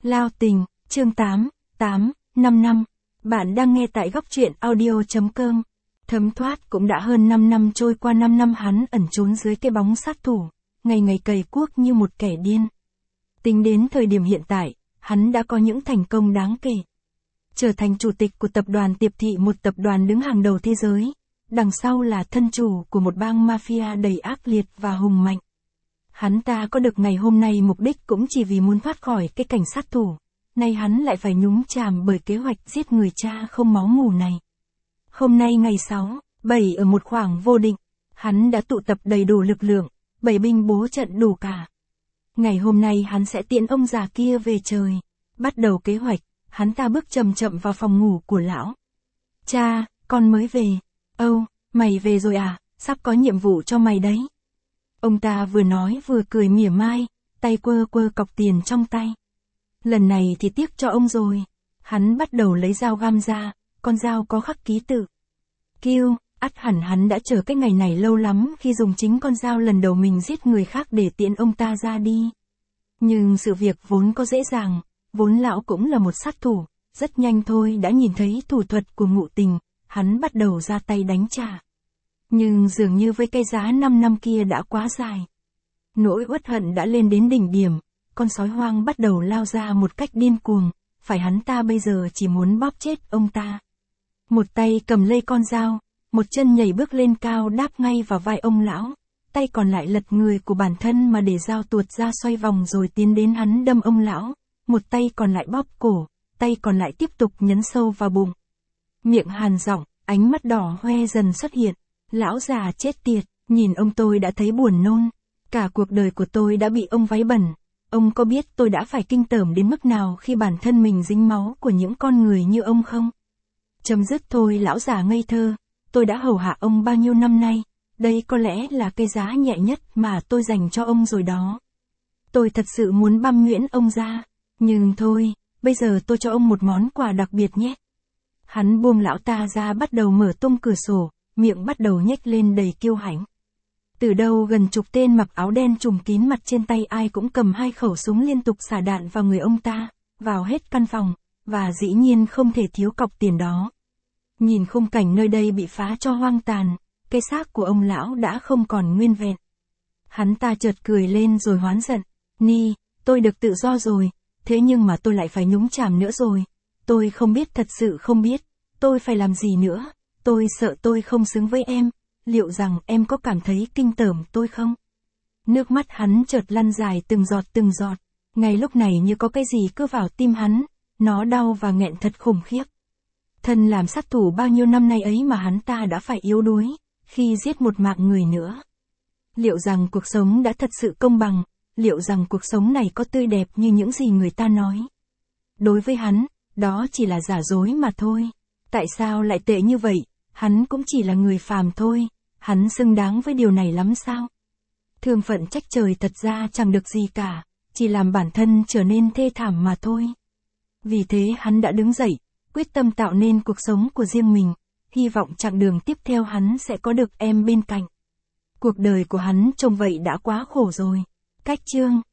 Lao tình, chương 8, 5 năm. Bạn đang nghe tại góc truyện audio.com. Thấm thoát cũng đã hơn 5 năm trôi qua. 5 năm hắn ẩn trốn dưới cái bóng sát thủ, ngày ngày cày cuốc như một kẻ điên. Tính đến thời điểm hiện tại, hắn đã có những thành công đáng kể. Trở thành chủ tịch của tập đoàn Tiệp Thị, một tập đoàn đứng hàng đầu thế giới. Đằng sau là thân chủ của một bang mafia đầy ác liệt và hùng mạnh. Hắn ta có được ngày hôm nay mục đích cũng chỉ vì muốn thoát khỏi cái cảnh sát thủ. Nay hắn lại phải nhúng chàm bởi kế hoạch giết người cha không máu mủ này. Hôm nay ngày 6/7 ở một khoảng vô định, hắn đã tụ tập đầy đủ lực lượng, 7 binh bố trận đủ cả. Ngày hôm nay hắn sẽ tiễn ông già kia về trời. Bắt đầu kế hoạch, hắn ta bước chậm chậm vào phòng ngủ của lão. Cha, con mới về. Âu, mày về rồi à, sắp có nhiệm vụ cho mày đấy. Ông ta vừa nói vừa cười mỉa mai, tay quơ quơ cọc tiền trong tay. Lần này thì tiếc cho ông rồi. Hắn bắt đầu lấy dao găm ra, con dao có khắc ký tự. Kiêu, ắt hẳn hắn đã chờ cái ngày này lâu lắm khi dùng chính con dao lần đầu mình giết người khác để tiễn ông ta ra đi. Nhưng sự việc vốn có dễ dàng, vốn lão cũng là một sát thủ, rất nhanh thôi đã nhìn thấy thủ thuật của Ngụ Tình, hắn bắt đầu ra tay đánh trả. Nhưng dường như với cái giá 5 năm kia đã quá dài. Nỗi uất hận đã lên đến đỉnh điểm, con sói hoang bắt đầu lao ra một cách điên cuồng, phải hắn ta bây giờ chỉ muốn bóp chết ông ta. Một tay cầm lấy con dao, một chân nhảy bước lên cao đáp ngay vào vai ông lão, tay còn lại lật người của bản thân mà để dao tuột ra xoay vòng rồi tiến đến hắn đâm ông lão, một tay còn lại bóp cổ, tay còn lại tiếp tục nhấn sâu vào bụng. Miệng hàn giọng, ánh mắt đỏ hoe dần xuất hiện. Lão già chết tiệt, nhìn ông tôi đã thấy buồn nôn. Cả cuộc đời của tôi đã bị ông váy bẩn. Ông có biết tôi đã phải kinh tởm đến mức nào khi bản thân mình dính máu của những con người như ông không? Chấm dứt thôi lão già ngây thơ, tôi đã hầu hạ ông bao nhiêu năm nay, đây có lẽ là cái giá nhẹ nhất mà tôi dành cho ông rồi đó. Tôi thật sự muốn băm nhuyễn ông ra, nhưng thôi, bây giờ tôi cho ông một món quà đặc biệt nhé. Hắn buông lão ta ra bắt đầu mở tung cửa sổ, miệng bắt đầu nhếch lên đầy kiêu hãnh. Từ đâu gần chục tên mặc áo đen trùm kín mặt, trên tay ai cũng cầm 2 khẩu súng liên tục xả đạn vào người ông ta, vào hết căn phòng, và dĩ nhiên không thể thiếu cọc tiền đó. Nhìn khung cảnh nơi đây bị phá cho hoang tàn, cái xác của ông lão đã không còn nguyên vẹn. Hắn ta chợt cười lên rồi hoán giận, Ni, tôi được tự do rồi, thế nhưng mà tôi lại phải nhúng chàm nữa rồi. Tôi không biết, thật sự không biết, tôi phải làm gì nữa. Tôi sợ tôi không xứng với em, liệu rằng em có cảm thấy kinh tởm tôi không? Nước mắt hắn chợt lăn dài từng giọt, ngay lúc này như có cái gì cứ vào tim hắn, nó đau và nghẹn thật khủng khiếp. Thân làm sát thủ bao nhiêu năm nay ấy mà hắn ta đã phải yếu đuối, khi giết một mạng người nữa. Liệu rằng cuộc sống đã thật sự công bằng, liệu rằng cuộc sống này có tươi đẹp như những gì người ta nói? Đối với hắn, đó chỉ là giả dối mà thôi. Tại sao lại tệ như vậy? Hắn cũng chỉ là người phàm thôi, hắn xứng đáng với điều này lắm sao? Thương phận trách trời thật ra chẳng được gì cả, chỉ làm bản thân trở nên thê thảm mà thôi. Vì thế hắn đã đứng dậy, quyết tâm tạo nên cuộc sống của riêng mình, hy vọng chặng đường tiếp theo hắn sẽ có được em bên cạnh. Cuộc đời của hắn trông vậy đã quá khổ rồi. Cách chương